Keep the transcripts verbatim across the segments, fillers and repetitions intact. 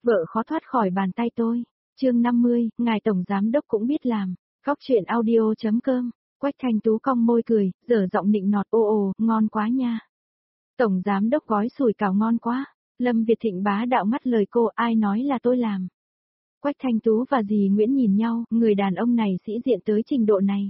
Vợ khó thoát khỏi bàn tay tôi. Chương năm mươi, ngài tổng giám đốc cũng biết làm. Góc truyện audio.com. Quách Thanh Tú cong môi cười, dở giọng nịnh nọt, ồ ồ, ngon quá nha. Tổng giám đốc gói sủi cảo ngon quá. Lâm Việt Thịnh bá đạo ngắt lời cô, ai nói là tôi làm. Quách Thanh Tú và dì Nguyễn nhìn nhau, người đàn ông này sĩ diện tới trình độ này.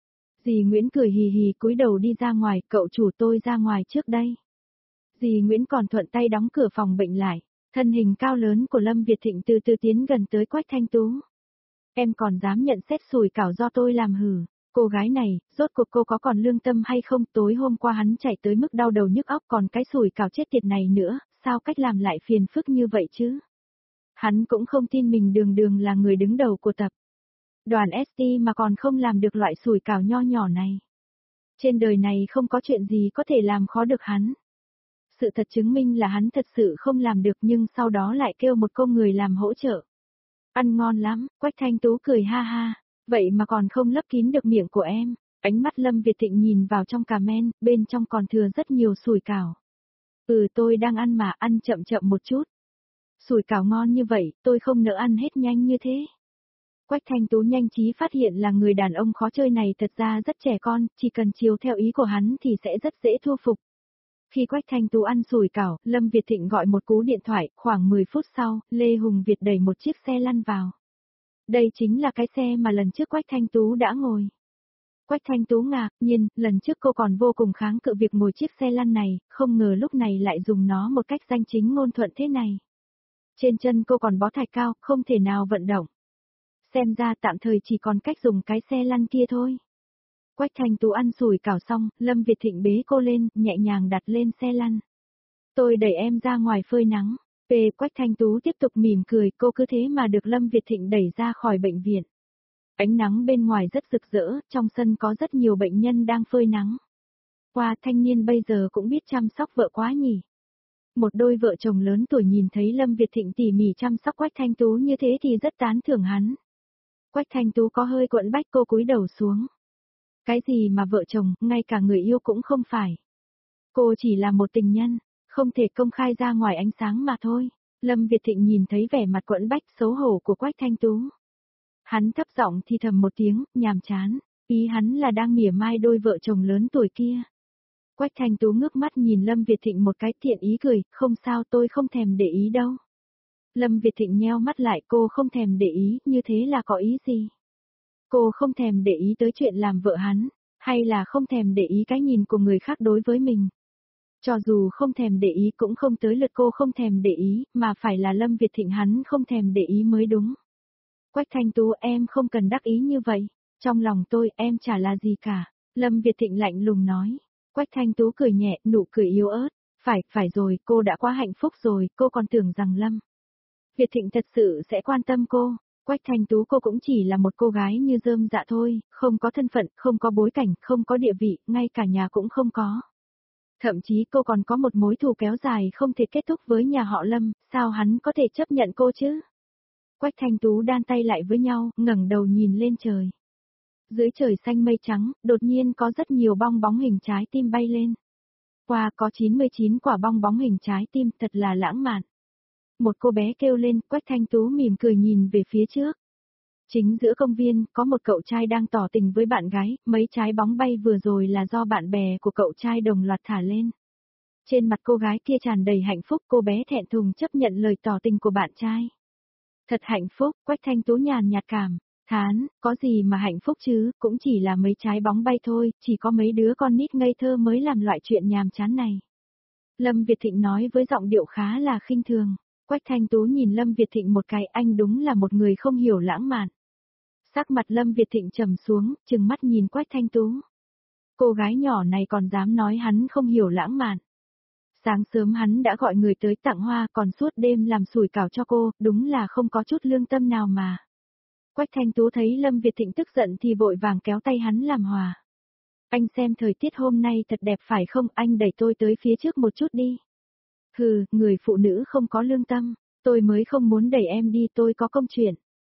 Dì Nguyễn cười hì hì cúi đầu đi ra ngoài, cậu chủ tôi ra ngoài trước đây. Dì Nguyễn còn thuận tay đóng cửa phòng bệnh lại. Thân hình cao lớn của Lâm Việt Thịnh từ từ tiến gần tới Quách Thanh Tú. Em còn dám nhận xét sủi cảo do tôi làm hử. Cô gái này, rốt cuộc cô có còn lương tâm hay không? Tối hôm qua hắn chạy tới mức đau đầu nhức óc, còn cái sủi cảo chết tiệt này nữa, sao cách làm lại phiền phức như vậy chứ? Hắn cũng không tin mình đường đường là người đứng đầu của tập đoàn ét tê mà còn không làm được loại sủi cảo nho nhỏ này. Trên đời này không có chuyện gì có thể làm khó được hắn. Sự thật chứng minh là hắn thật sự không làm được, nhưng sau đó lại kêu một cô người làm hỗ trợ. Ăn ngon lắm, Quách Thanh Tú cười ha ha, vậy mà còn không lấp kín được miệng của em. Ánh mắt Lâm Việt Thịnh nhìn vào trong cà men, bên trong còn thừa rất nhiều sủi cảo. Ừ, tôi đang ăn mà, ăn chậm chậm một chút. Sủi cảo ngon như vậy, tôi không nỡ ăn hết nhanh như thế. Quách Thanh Tú nhanh trí phát hiện là người đàn ông khó chơi này thật ra rất trẻ con, chỉ cần chiều theo ý của hắn thì sẽ rất dễ thu phục. Khi Quách Thanh Tú ăn sủi cảo, Lâm Việt Thịnh gọi một cú điện thoại, khoảng mười phút sau, Lê Hùng Việt đẩy một chiếc xe lăn vào. Đây chính là cái xe mà lần trước Quách Thanh Tú đã ngồi. Quách Thanh Tú ngạc nhiên, lần trước cô còn vô cùng kháng cự việc ngồi chiếc xe lăn này, không ngờ lúc này lại dùng nó một cách danh chính ngôn thuận thế này. Trên chân cô còn bó thạch cao, không thể nào vận động. Xem ra tạm thời chỉ còn cách dùng cái xe lăn kia thôi. Quách Thanh Tú ăn sủi cảo xong, Lâm Việt Thịnh bế cô lên, nhẹ nhàng đặt lên xe lăn. Tôi đẩy em ra ngoài phơi nắng. Về Quách Thanh Tú tiếp tục mỉm cười, cô cứ thế mà được Lâm Việt Thịnh đẩy ra khỏi bệnh viện. Ánh nắng bên ngoài rất rực rỡ, trong sân có rất nhiều bệnh nhân đang phơi nắng. Wow, thanh niên bây giờ cũng biết chăm sóc vợ quá nhỉ. Một đôi vợ chồng lớn tuổi nhìn thấy Lâm Việt Thịnh tỉ mỉ chăm sóc Quách Thanh Tú như thế thì rất tán thưởng hắn. Quách Thanh Tú có hơi quẫn bách, cô cúi đầu xuống. Cái gì mà vợ chồng, ngay cả người yêu cũng không phải. Cô chỉ là một tình nhân, không thể công khai ra ngoài ánh sáng mà thôi. Lâm Việt Thịnh nhìn thấy vẻ mặt quẫn bách xấu hổ của Quách Thanh Tú. Hắn thấp giọng thì thầm một tiếng, nhàm chán, ý hắn là đang mỉa mai đôi vợ chồng lớn tuổi kia. Quách Thanh Tú ngước mắt nhìn Lâm Việt Thịnh một cái, thiện ý cười, không sao, tôi không thèm để ý đâu. Lâm Việt Thịnh nheo mắt lại, cô không thèm để ý, như thế là có ý gì? Cô không thèm để ý tới chuyện làm vợ hắn, hay là không thèm để ý cái nhìn của người khác đối với mình? Cho dù không thèm để ý cũng không tới lượt cô không thèm để ý, mà phải là Lâm Việt Thịnh hắn không thèm để ý mới đúng. Quách Thanh Tú, em không cần đắc ý như vậy, trong lòng tôi em chả là gì cả. Lâm Việt Thịnh lạnh lùng nói. Quách Thanh Tú cười nhẹ, nụ cười yếu ớt. Phải, phải rồi, cô đã quá hạnh phúc rồi, cô còn tưởng rằng Lâm Việt Thịnh thật sự sẽ quan tâm cô. Quách Thanh Tú, cô cũng chỉ là một cô gái như rơm dạ thôi, không có thân phận, không có bối cảnh, không có địa vị, ngay cả nhà cũng không có. Thậm chí cô còn có một mối thù kéo dài không thể kết thúc với nhà họ Lâm, sao hắn có thể chấp nhận cô chứ? Quách Thanh Tú đan tay lại với nhau, ngẩng đầu nhìn lên trời. Dưới trời xanh mây trắng, đột nhiên có rất nhiều bong bóng hình trái tim bay lên. Qua có chín mươi chín quả bong bóng hình trái tim, thật là lãng mạn. Một cô bé kêu lên, Quách Thanh Tú mỉm cười nhìn về phía trước. Chính giữa công viên, có một cậu trai đang tỏ tình với bạn gái, mấy trái bóng bay vừa rồi là do bạn bè của cậu trai đồng loạt thả lên. Trên mặt cô gái kia tràn đầy hạnh phúc, cô bé thẹn thùng chấp nhận lời tỏ tình của bạn trai. Thật hạnh phúc, Quách Thanh Tú nhàn nhạt cảm thán, có gì mà hạnh phúc chứ, cũng chỉ là mấy trái bóng bay thôi, chỉ có mấy đứa con nít ngây thơ mới làm loại chuyện nhàm chán này. Lâm Việt Thịnh nói với giọng điệu khá là khinh thường. Quách Thanh Tú nhìn Lâm Việt Thịnh một cái, anh đúng là một người không hiểu lãng mạn. Sắc mặt Lâm Việt Thịnh trầm xuống, trừng mắt nhìn Quách Thanh Tú. Cô gái nhỏ này còn dám nói hắn không hiểu lãng mạn. Sáng sớm hắn đã gọi người tới tặng hoa, còn suốt đêm làm sủi cảo cho cô, đúng là không có chút lương tâm nào mà. Quách Thanh Tú thấy Lâm Việt Thịnh tức giận thì vội vàng kéo tay hắn làm hòa. Anh xem thời tiết hôm nay thật đẹp phải không, anh đẩy tôi tới phía trước một chút đi. Hừ, người phụ nữ không có lương tâm, tôi mới không muốn đẩy em đi, tôi có công chuyện.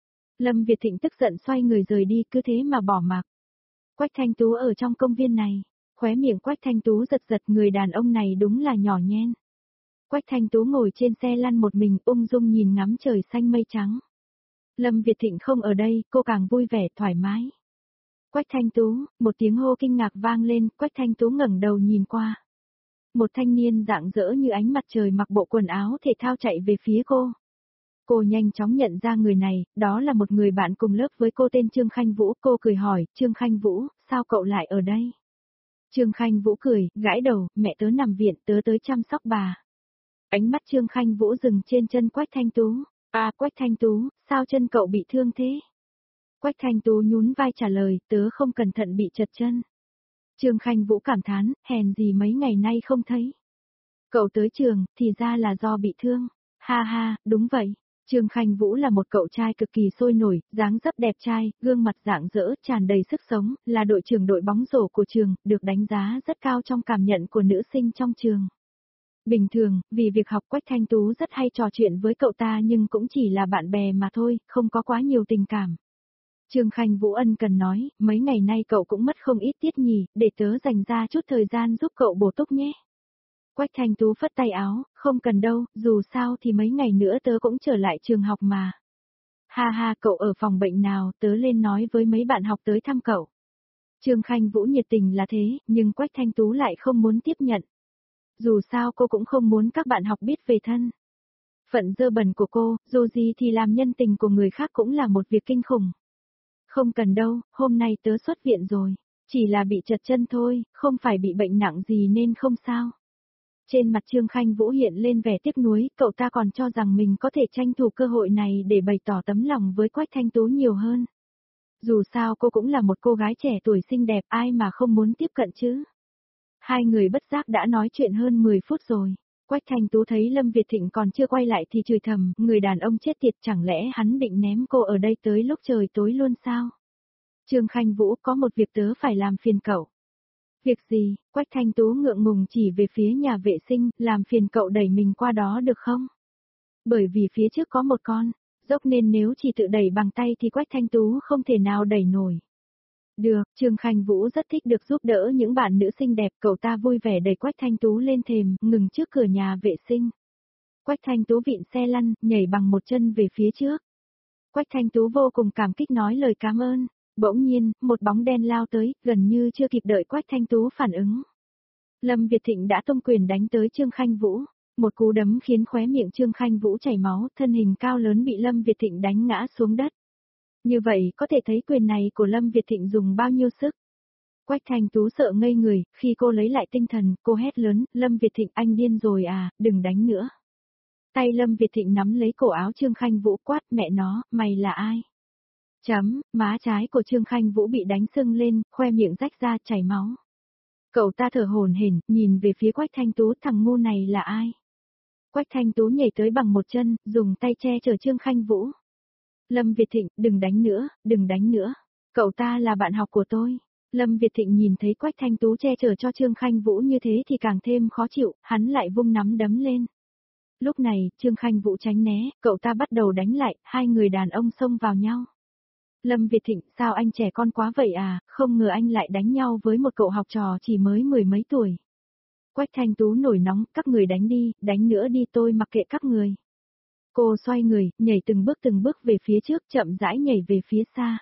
Lâm Việt Thịnh tức giận xoay người rời đi, cứ thế mà bỏ mặc. Quách Thanh Tú ở trong công viên này, khóe miệng Quách Thanh Tú giật giật, người đàn ông này đúng là nhỏ nhen. Quách Thanh Tú ngồi trên xe lăn một mình ung dung nhìn ngắm trời xanh mây trắng. Lâm Việt Thịnh không ở đây, cô càng vui vẻ thoải mái. Quách Thanh Tú, một tiếng hô kinh ngạc vang lên, Quách Thanh Tú ngẩng đầu nhìn qua. Một thanh niên rạng rỡ như ánh mặt trời mặc bộ quần áo thể thao chạy về phía cô. Cô nhanh chóng nhận ra người này, đó là một người bạn cùng lớp với cô tên Trương Khanh Vũ. Cô cười hỏi, Trương Khanh Vũ, sao cậu lại ở đây? Trương Khanh Vũ cười, gãi đầu, mẹ tớ nằm viện, tớ tới chăm sóc bà. Ánh mắt Trương Khanh Vũ dừng trên chân Quách Thanh Tú. À, Quách Thanh Tú, sao chân cậu bị thương thế? Quách Thanh Tú nhún vai trả lời, tớ không cẩn thận bị trật chân. Trương Khanh Vũ cảm thán, hèn gì mấy ngày nay không thấy. Cậu tới trường, thì ra là do bị thương. Ha ha, đúng vậy. Trương Khanh Vũ là một cậu trai cực kỳ sôi nổi, dáng dấp đẹp trai, gương mặt rạng rỡ, tràn đầy sức sống, là đội trưởng đội bóng rổ của trường, được đánh giá rất cao trong cảm nhận của nữ sinh trong trường. Bình thường, vì việc học Quách Thanh Tú rất hay trò chuyện với cậu ta nhưng cũng chỉ là bạn bè mà thôi, không có quá nhiều tình cảm. Trương Khanh Vũ ân cần nói, mấy ngày nay cậu cũng mất không ít tiết nhỉ, để tớ dành ra chút thời gian giúp cậu bổ túc nhé. Quách Thanh Tú phất tay áo, không cần đâu, dù sao thì mấy ngày nữa tớ cũng trở lại trường học mà. Ha ha, cậu ở phòng bệnh nào, tớ lên nói với mấy bạn học tới thăm cậu. Trương Khanh Vũ nhiệt tình là thế, nhưng Quách Thanh Tú lại không muốn tiếp nhận. Dù sao cô cũng không muốn các bạn học biết về thân phận dơ bẩn của cô, dù gì thì làm nhân tình của người khác cũng là một việc kinh khủng. Không cần đâu, hôm nay tớ xuất viện rồi, chỉ là bị trật chân thôi, không phải bị bệnh nặng gì nên không sao. Trên mặt Trương Khanh Vũ hiện lên vẻ tiếc nuối, cậu ta còn cho rằng mình có thể tranh thủ cơ hội này để bày tỏ tấm lòng với Quách Thanh Tú nhiều hơn. Dù sao cô cũng là một cô gái trẻ tuổi xinh đẹp, ai mà không muốn tiếp cận chứ. Hai người bất giác đã nói chuyện hơn mười phút rồi. Quách Thanh Tú thấy Lâm Việt Thịnh còn chưa quay lại thì chửi thầm, người đàn ông chết tiệt, chẳng lẽ hắn định ném cô ở đây tới lúc trời tối luôn sao? Trương Khanh Vũ, có một việc tớ phải làm phiền cậu. Việc gì? Quách Thanh Tú ngượng ngùng chỉ về phía nhà vệ sinh, làm phiền cậu đẩy mình qua đó được không? Bởi vì phía trước có một con dốc nên nếu chỉ tự đẩy bằng tay thì Quách Thanh Tú không thể nào đẩy nổi. Được, Trương Khanh Vũ rất thích được giúp đỡ những bạn nữ xinh đẹp, cậu ta vui vẻ đẩy Quách Thanh Tú lên thềm, ngừng trước cửa nhà vệ sinh. Quách Thanh Tú vịn xe lăn, nhảy bằng một chân về phía trước. Quách Thanh Tú vô cùng cảm kích nói lời cảm ơn. Bỗng nhiên, một bóng đen lao tới, gần như chưa kịp đợi Quách Thanh Tú phản ứng. Lâm Việt Thịnh đã tung quyền đánh tới Trương Khanh Vũ. Một cú đấm khiến khóe miệng Trương Khanh Vũ chảy máu, thân hình cao lớn bị Lâm Việt Thịnh đánh ngã xuống đất. Như vậy có thể thấy quyền này của Lâm Việt Thịnh dùng bao nhiêu sức. Quách Thanh Tú sợ ngây người, khi cô lấy lại tinh thần, cô hét lớn, Lâm Việt Thịnh anh điên rồi à, đừng đánh nữa. Tay Lâm Việt Thịnh nắm lấy cổ áo Trương Khanh Vũ quát, mẹ nó, mày là ai? Chấm, má trái của Trương Khanh Vũ bị đánh sưng lên, khoe miệng rách ra chảy máu. Cậu ta thở hổn hển, nhìn về phía Quách Thanh Tú, thằng ngu này là ai? Quách Thanh Tú nhảy tới bằng một chân, dùng tay che chở Trương Khanh Vũ. Lâm Việt Thịnh, đừng đánh nữa, đừng đánh nữa. Cậu ta là bạn học của tôi. Lâm Việt Thịnh nhìn thấy Quách Thanh Tú che chở cho Trương Khanh Vũ như thế thì càng thêm khó chịu, hắn lại vung nắm đấm lên. Lúc này, Trương Khanh Vũ tránh né, cậu ta bắt đầu đánh lại, hai người đàn ông xông vào nhau. Lâm Việt Thịnh, sao anh trẻ con quá vậy à, không ngờ anh lại đánh nhau với một cậu học trò chỉ mới mười mấy tuổi. Quách Thanh Tú nổi nóng, các người đánh đi, đánh nữa đi, tôi mặc kệ các người. Cô xoay người, nhảy từng bước từng bước về phía trước, chậm rãi nhảy về phía xa.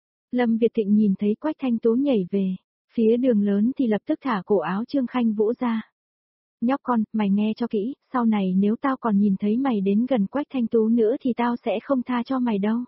Lâm Việt Thịnh nhìn thấy Quách Thanh Tú nhảy về phía đường lớn thì lập tức thả cổ áo Trương Khanh Vũ ra. Nhóc con, mày nghe cho kỹ, sau này nếu tao còn nhìn thấy mày đến gần Quách Thanh Tú nữa thì tao sẽ không tha cho mày đâu.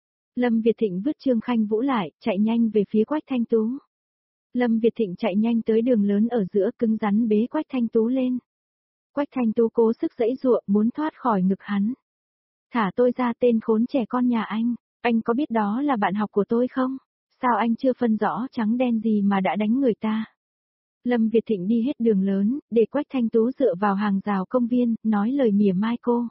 Lâm Việt Thịnh vứt Trương Khanh Vũ lại, chạy nhanh về phía Quách Thanh Tú. Lâm Việt Thịnh chạy nhanh tới đường lớn ở giữa, cứng rắn bế Quách Thanh Tú lên. Quách Thanh Tú cố sức giãy giụa, muốn thoát khỏi ngực hắn. Thả tôi ra, tên khốn trẻ con nhà anh, anh có biết đó là bạn học của tôi không? Sao anh chưa phân rõ trắng đen gì mà đã đánh người ta? Lâm Việt Thịnh đi hết đường lớn, để Quách Thanh Tú dựa vào hàng rào công viên, nói lời mỉa mai cô.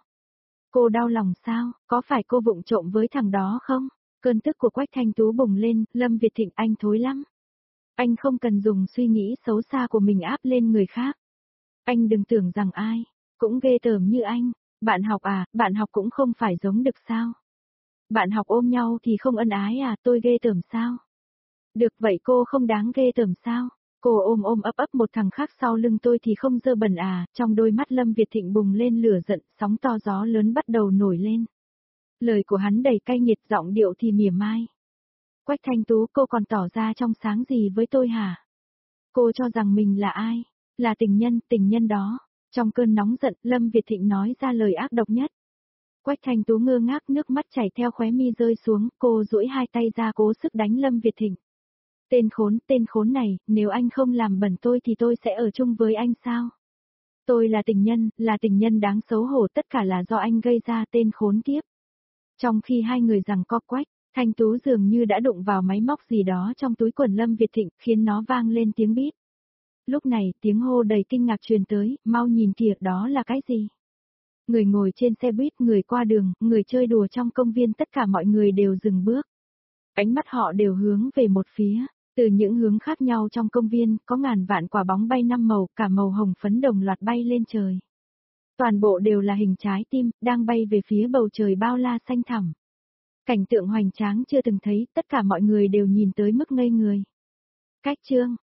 Cô đau lòng sao, có phải cô vụng trộm với thằng đó không? Cơn tức của Quách Thanh Tú bùng lên, Lâm Việt Thịnh anh thối lắm. Anh không cần dùng suy nghĩ xấu xa của mình áp lên người khác. Anh đừng tưởng rằng ai cũng ghê tởm như anh. Bạn học à, bạn học cũng không phải giống Đực sao? Bạn học ôm nhau thì không ân ái à, tôi ghê tởm sao? Được vậy cô không đáng ghê tởm sao? Cô ôm ôm ấp ấp một thằng khác sau lưng tôi thì không dơ bẩn à, trong đôi mắt Lâm Việt Thịnh bùng lên lửa giận, sóng to gió lớn bắt đầu nổi lên. Lời của hắn đầy cay nghiệt, giọng điệu thì mỉa mai. Quách Thanh Tú, cô còn tỏ ra trong sáng gì với tôi hả? Cô cho rằng mình là ai? Là tình nhân, tình nhân đó. Trong cơn nóng giận, Lâm Việt Thịnh nói ra lời ác độc nhất. Quách Thanh Tú ngơ ngác, nước mắt chảy theo khóe mi rơi xuống, cô duỗi hai tay ra cố sức đánh Lâm Việt Thịnh. Tên khốn, tên khốn này, nếu anh không làm bẩn tôi thì tôi sẽ ở chung với anh sao? Tôi là tình nhân, là tình nhân đáng xấu hổ, tất cả là do anh gây ra, tên khốn kiếp. Trong khi hai người giằng co, Quách Thanh Tú dường như đã đụng vào máy móc gì đó trong túi quần Lâm Việt Thịnh, khiến nó vang lên tiếng bíp. Lúc này, tiếng hô đầy kinh ngạc truyền tới, mau nhìn kìa, đó là cái gì? Người ngồi trên xe buýt, người qua đường, người chơi đùa trong công viên, tất cả mọi người đều dừng bước. Ánh mắt họ đều hướng về một phía, từ những hướng khác nhau trong công viên, có ngàn vạn quả bóng bay năm màu, cả màu hồng phấn đồng loạt bay lên trời. Toàn bộ đều là hình trái tim, đang bay về phía bầu trời bao la xanh thẳm. Cảnh tượng hoành tráng chưa từng thấy, tất cả mọi người đều nhìn tới mức ngây người. Cách chương